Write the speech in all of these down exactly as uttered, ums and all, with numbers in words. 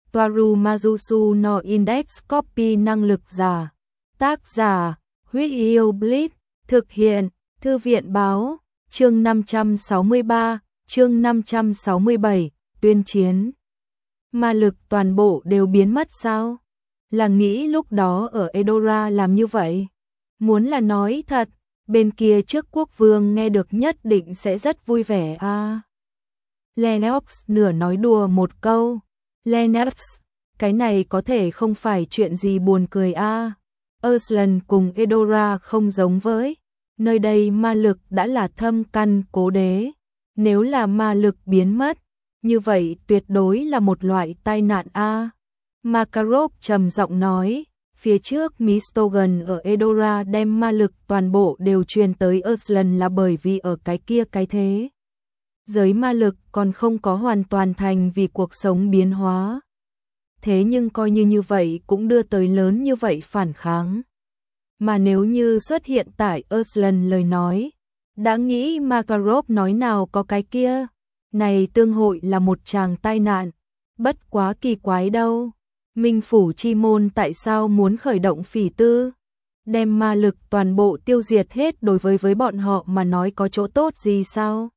Toaru Majusu no Index Copy năng lực giả. Tác giả, Huyết Yêu Blitz, thực hiện, Thư viện báo, chương năm trăm sáu mươi ba, chương năm trăm sáu mươi bảy, tuyên chiến. Ma lực toàn bộ đều biến mất sao? Là nghĩ lúc đó ở Eldora làm như vậy? Muốn là nói thật, bên kia trước quốc vương nghe được nhất định sẽ rất vui vẻ a. À. Lennox nửa nói đùa một câu. Lennox, cái này có thể không phải chuyện gì buồn cười a. À. Arslan cùng Eldora không giống với. Nơi đây ma lực đã là thâm căn cố đế. Nếu là ma lực biến mất, như vậy tuyệt đối là một loại tai nạn a. À. Makarov trầm giọng nói, phía trước Mistogan ở Eldora đem ma lực toàn bộ đều truyền tới Arslan là bởi vì ở cái kia cái thế. Giới ma lực còn không có hoàn toàn thành vì cuộc sống biến hóa. Thế nhưng coi như như vậy cũng đưa tới lớn như vậy phản kháng. Mà nếu như xuất hiện tại Arslan lời nói, đã nghĩ Makarov nói nào có cái kia, này tương hội là một tràng tai nạn, bất quá kỳ quái đâu. Minh phủ chi môn tại sao muốn khởi động phỉ tư? Đem ma lực toàn bộ tiêu diệt hết đối với với bọn họ mà nói có chỗ tốt gì sao?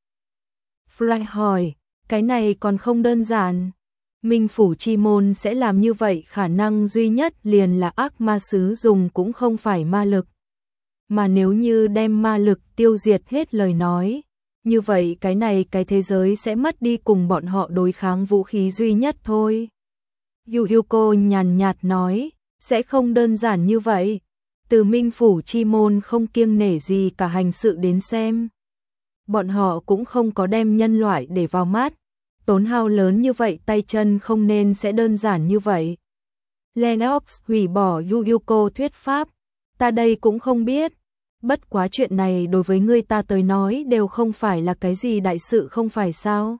Fry hỏi, cái này còn không đơn giản. Minh phủ chi môn sẽ làm như vậy khả năng duy nhất liền là ác ma sứ dùng cũng không phải ma lực. Mà nếu như đem ma lực tiêu diệt hết lời nói, như vậy cái này cái thế giới sẽ mất đi cùng bọn họ đối kháng vũ khí duy nhất thôi. Yuuko nhàn nhạt nói, sẽ không đơn giản như vậy. Từ Minh phủ chi môn không kiêng nể gì cả hành sự đến xem. Bọn họ cũng không có đem nhân loại để vào mắt. Tốn hao lớn như vậy tay chân không nên sẽ đơn giản như vậy. Lennox hủy bỏ Yuuko thuyết pháp. Ta đây cũng không biết. Bất quá chuyện này đối với ngươi ta tới nói đều không phải là cái gì đại sự không phải sao.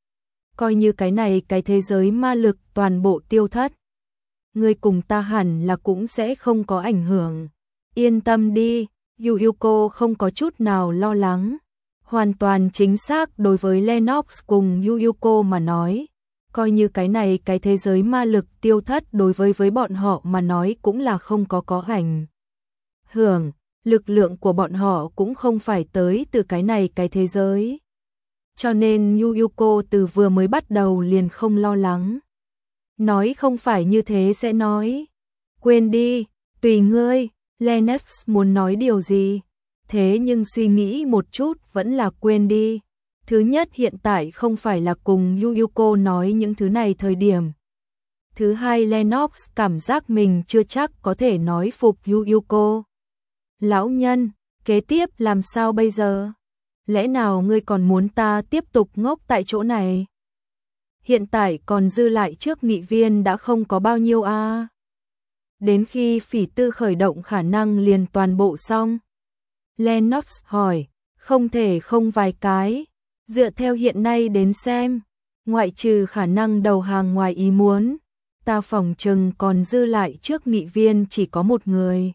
Coi như cái này cái thế giới ma lực toàn bộ tiêu thất. Ngươi cùng ta hẳn là cũng sẽ không có ảnh hưởng. Yên tâm đi, Yuuko không có chút nào lo lắng. Hoàn toàn chính xác đối với Lennox cùng Yuuko mà nói. Coi như cái này cái thế giới ma lực tiêu thất đối với với bọn họ mà nói cũng là không có có ảnh hưởng. Lực lượng của bọn họ cũng không phải tới từ cái này cái thế giới. Cho nên Yuuko từ vừa mới bắt đầu liền không lo lắng. Nói không phải như thế sẽ nói. Quên đi, tùy ngươi, Lennox muốn nói điều gì. Thế nhưng suy nghĩ một chút vẫn là quên đi. Thứ nhất hiện tại không phải là cùng Yuuko nói những thứ này thời điểm. Thứ hai Lennox cảm giác mình chưa chắc có thể nói phục Yuuko. Lão nhân, kế tiếp làm sao bây giờ? Lẽ nào ngươi còn muốn ta tiếp tục ngốc tại chỗ này? Hiện tại còn dư lại trước nghị viên đã không có bao nhiêu a. À? Đến khi phỉ tư khởi động khả năng liền toàn bộ xong. Lennox hỏi, không thể không vài cái. Dựa theo hiện nay đến xem, ngoại trừ khả năng đầu hàng ngoài ý muốn, ta phỏng chừng còn dư lại trước nghị viên chỉ có một người.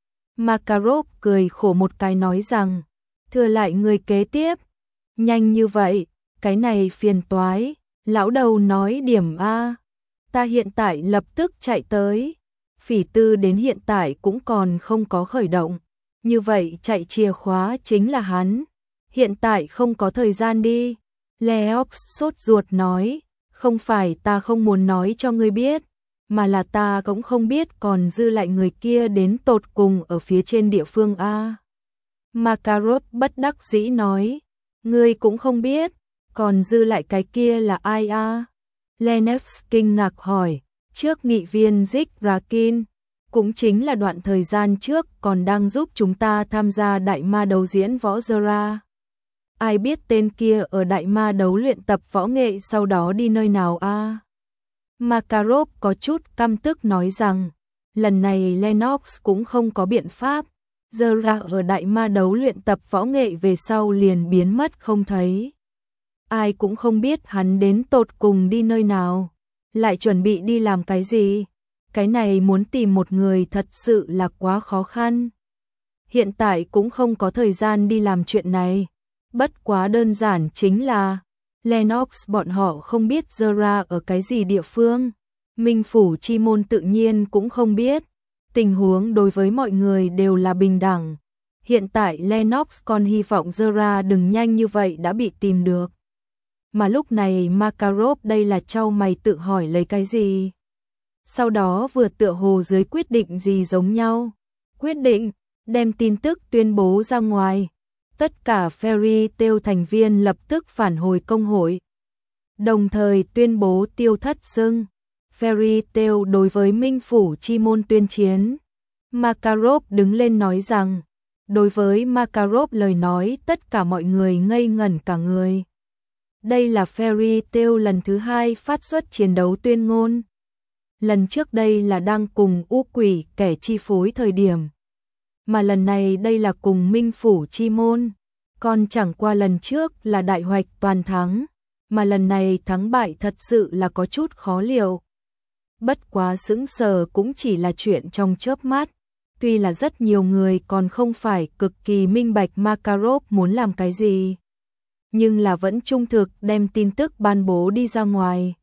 Makarov cười khổ một cái nói rằng, thừa lại người kế tiếp. Nhanh như vậy, cái này phiền toái. Lão đầu nói điểm A. Ta hiện tại lập tức chạy tới. Phỉ tư đến hiện tại cũng còn không có khởi động. Như vậy chạy chìa khóa chính là hắn. Hiện tại không có thời gian đi. Leox sốt ruột nói, không phải ta không muốn nói cho ngươi biết, mà là ta cũng không biết còn dư lại người kia đến tột cùng ở phía trên địa phương A. Makarov bất đắc dĩ nói, ngươi cũng không biết, còn dư lại cái kia là ai A? Lennox kinh ngạc hỏi, trước nghị viên Zik Rakin, cũng chính là đoạn thời gian trước còn đang giúp chúng ta tham gia đại ma đấu diễn võ Zora. Ai biết tên kia ở đại ma đấu luyện tập võ nghệ sau đó đi nơi nào A? Makarov có chút căm tức nói rằng, lần này Lennox cũng không có biện pháp. Zora ở đại ma đấu luyện tập võ nghệ về sau liền biến mất không thấy. Ai cũng không biết hắn đến tột cùng đi nơi nào, lại chuẩn bị đi làm cái gì. Cái này muốn tìm một người thật sự là quá khó khăn. Hiện tại cũng không có thời gian đi làm chuyện này. Bất quá đơn giản chính là Lennox bọn họ không biết Zora ở cái gì địa phương. Minh Phủ Chi Môn tự nhiên cũng không biết, tình huống đối với mọi người đều là bình đẳng. Hiện tại Lennox còn hy vọng Zora đừng nhanh như vậy đã bị tìm được. Mà lúc này Makarov đây là trao mày tự hỏi lấy cái gì. Sau đó vừa tựa hồ dưới quyết định gì giống nhau. Quyết định, đem tin tức tuyên bố ra ngoài. Tất cả Fairy Tail thành viên lập tức phản hồi công hội. Đồng thời tuyên bố tiêu thất xưng. Fairy Tail đối với Minh Phủ Chi Môn tuyên chiến. Makarov đứng lên nói rằng, đối với Makarov lời nói tất cả mọi người ngây ngẩn cả người. Đây là Fairy Tail lần thứ hai phát xuất chiến đấu tuyên ngôn. Lần trước đây là đang cùng U Quỷ kẻ chi phối thời điểm. Mà lần này đây là cùng Minh Phủ Chi Môn. Còn chẳng qua lần trước là đại hoạch toàn thắng. Mà lần này thắng bại thật sự là có chút khó liệu. Bất quá sững sờ cũng chỉ là chuyện trong chớp mắt. Tuy là rất nhiều người còn không phải cực kỳ minh bạch Makarov muốn làm cái gì. Nhưng là vẫn trung thực đem tin tức ban bố đi ra ngoài.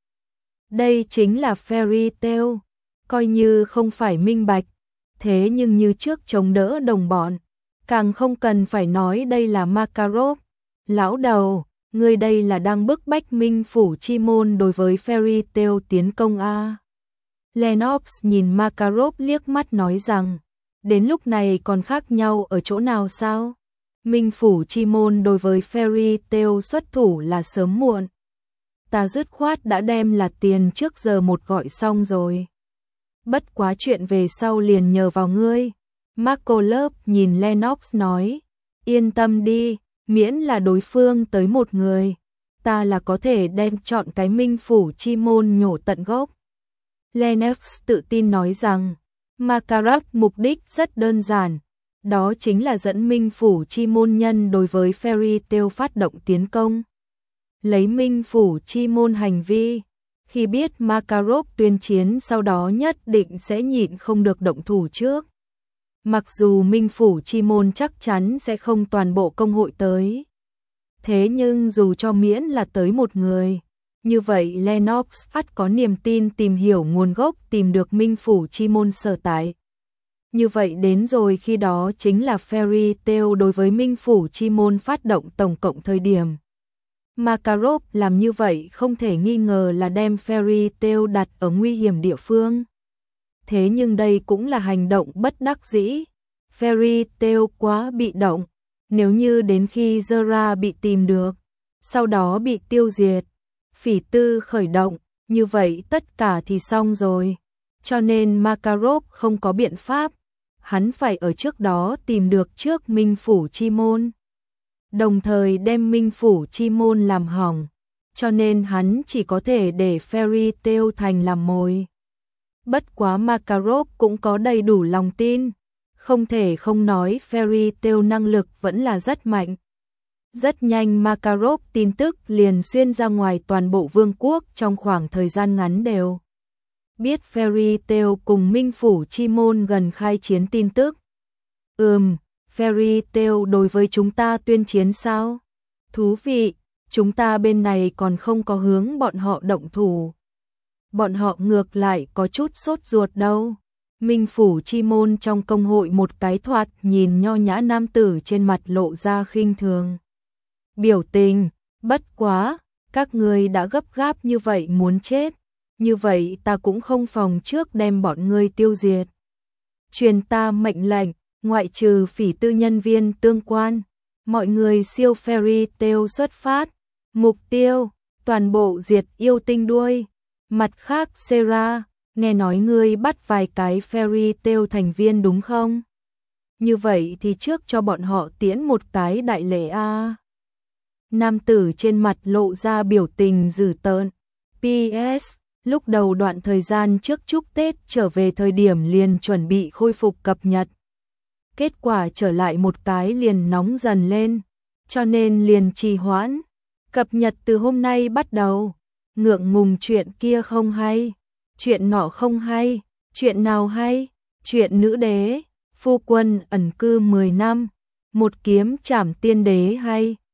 Đây chính là Fairy Tail, coi như không phải minh bạch, thế nhưng như trước chống đỡ đồng bọn, càng không cần phải nói đây là Makarov. Lão đầu, người đây là đang bức bách Minh Phủ Chi Môn đối với Fairy Tail tiến công a. Lennox nhìn Makarov liếc mắt nói rằng, đến lúc này còn khác nhau ở chỗ nào sao? Minh Phủ Chi Môn đối với Fairy Tail xuất thủ là sớm muộn. Ta dứt khoát đã đem là tiền trước giờ một gọi xong rồi. Bất quá chuyện về sau liền nhờ vào ngươi. Makolov nhìn Lennox nói, yên tâm đi, miễn là đối phương tới một người, ta là có thể đem chọn cái Minh Phủ Chi Môn nhổ tận gốc. Lennox tự tin nói rằng, Makarov mục đích rất đơn giản, đó chính là dẫn Minh Phủ Chi Môn nhân đối với Fairy Tail phát động tiến công. Lấy Minh Phủ Chi Môn hành vi, khi biết Makarov tuyên chiến sau đó nhất định sẽ nhịn không được động thủ trước. Mặc dù Minh Phủ Chi Môn chắc chắn sẽ không toàn bộ công hội tới. Thế nhưng dù cho miễn là tới một người, như vậy Lennox ắt có niềm tin tìm hiểu nguồn gốc tìm được Minh Phủ Chi Môn sở tại. Như vậy đến rồi khi đó chính là Fairy Tail đối với Minh Phủ Chi Môn phát động tổng cộng thời điểm. Makarov làm như vậy không thể nghi ngờ là đem Fairy Tail đặt ở nguy hiểm địa phương. Thế nhưng đây cũng là hành động bất đắc dĩ. Fairy Tail quá bị động. Nếu như đến khi Zora bị tìm được, sau đó bị tiêu diệt, phỉ tư khởi động, như vậy tất cả thì xong rồi. Cho nên Makarov không có biện pháp. Hắn phải ở trước đó tìm được trước Minh Phủ Chi Môn. Đồng thời đem Minh Phủ Chi Môn làm hỏng. Cho nên hắn chỉ có thể để Fairy Tail thành làm mồi. Bất quá Makarov cũng có đầy đủ lòng tin. Không thể không nói Fairy Tail năng lực vẫn là rất mạnh. Rất nhanh Makarov tin tức liền xuyên ra ngoài toàn bộ vương quốc trong khoảng thời gian ngắn đều. Biết Fairy Tail cùng Minh Phủ Chi Môn gần khai chiến tin tức. Ừm, Fairy Tail đối với chúng ta tuyên chiến sao? Thú vị, chúng ta bên này còn không có hướng bọn họ động thủ. Bọn họ ngược lại có chút sốt ruột đâu. Minh Phủ Chi Môn trong công hội một cái thoạt nhìn nho nhã nam tử trên mặt lộ ra khinh thường. Biểu tình, bất quá, các ngươi đã gấp gáp như vậy muốn chết. Như vậy ta cũng không phòng trước đem bọn ngươi tiêu diệt. Truyền ta mệnh lệnh, ngoại trừ phỉ tư nhân viên tương quan, mọi người siêu Fairy Tail xuất phát. Mục tiêu, toàn bộ diệt yêu tinh đuôi. Mặt khác Sera, nghe nói ngươi bắt vài cái Fairy Tail thành viên đúng không? Như vậy thì trước cho bọn họ tiễn một cái đại lễ a. Nam tử trên mặt lộ ra biểu tình dữ tợn. pê ét Lúc đầu đoạn thời gian trước chúc Tết trở về thời điểm liền chuẩn bị khôi phục cập nhật. Kết quả trở lại một cái liền nóng dần lên, cho nên liền trì hoãn. Cập nhật từ hôm nay bắt đầu. Ngượng ngùng chuyện kia không hay, chuyện nọ không hay, chuyện nào hay, chuyện nữ đế, phu quân ẩn cư mười năm, một kiếm trảm tiên đế hay.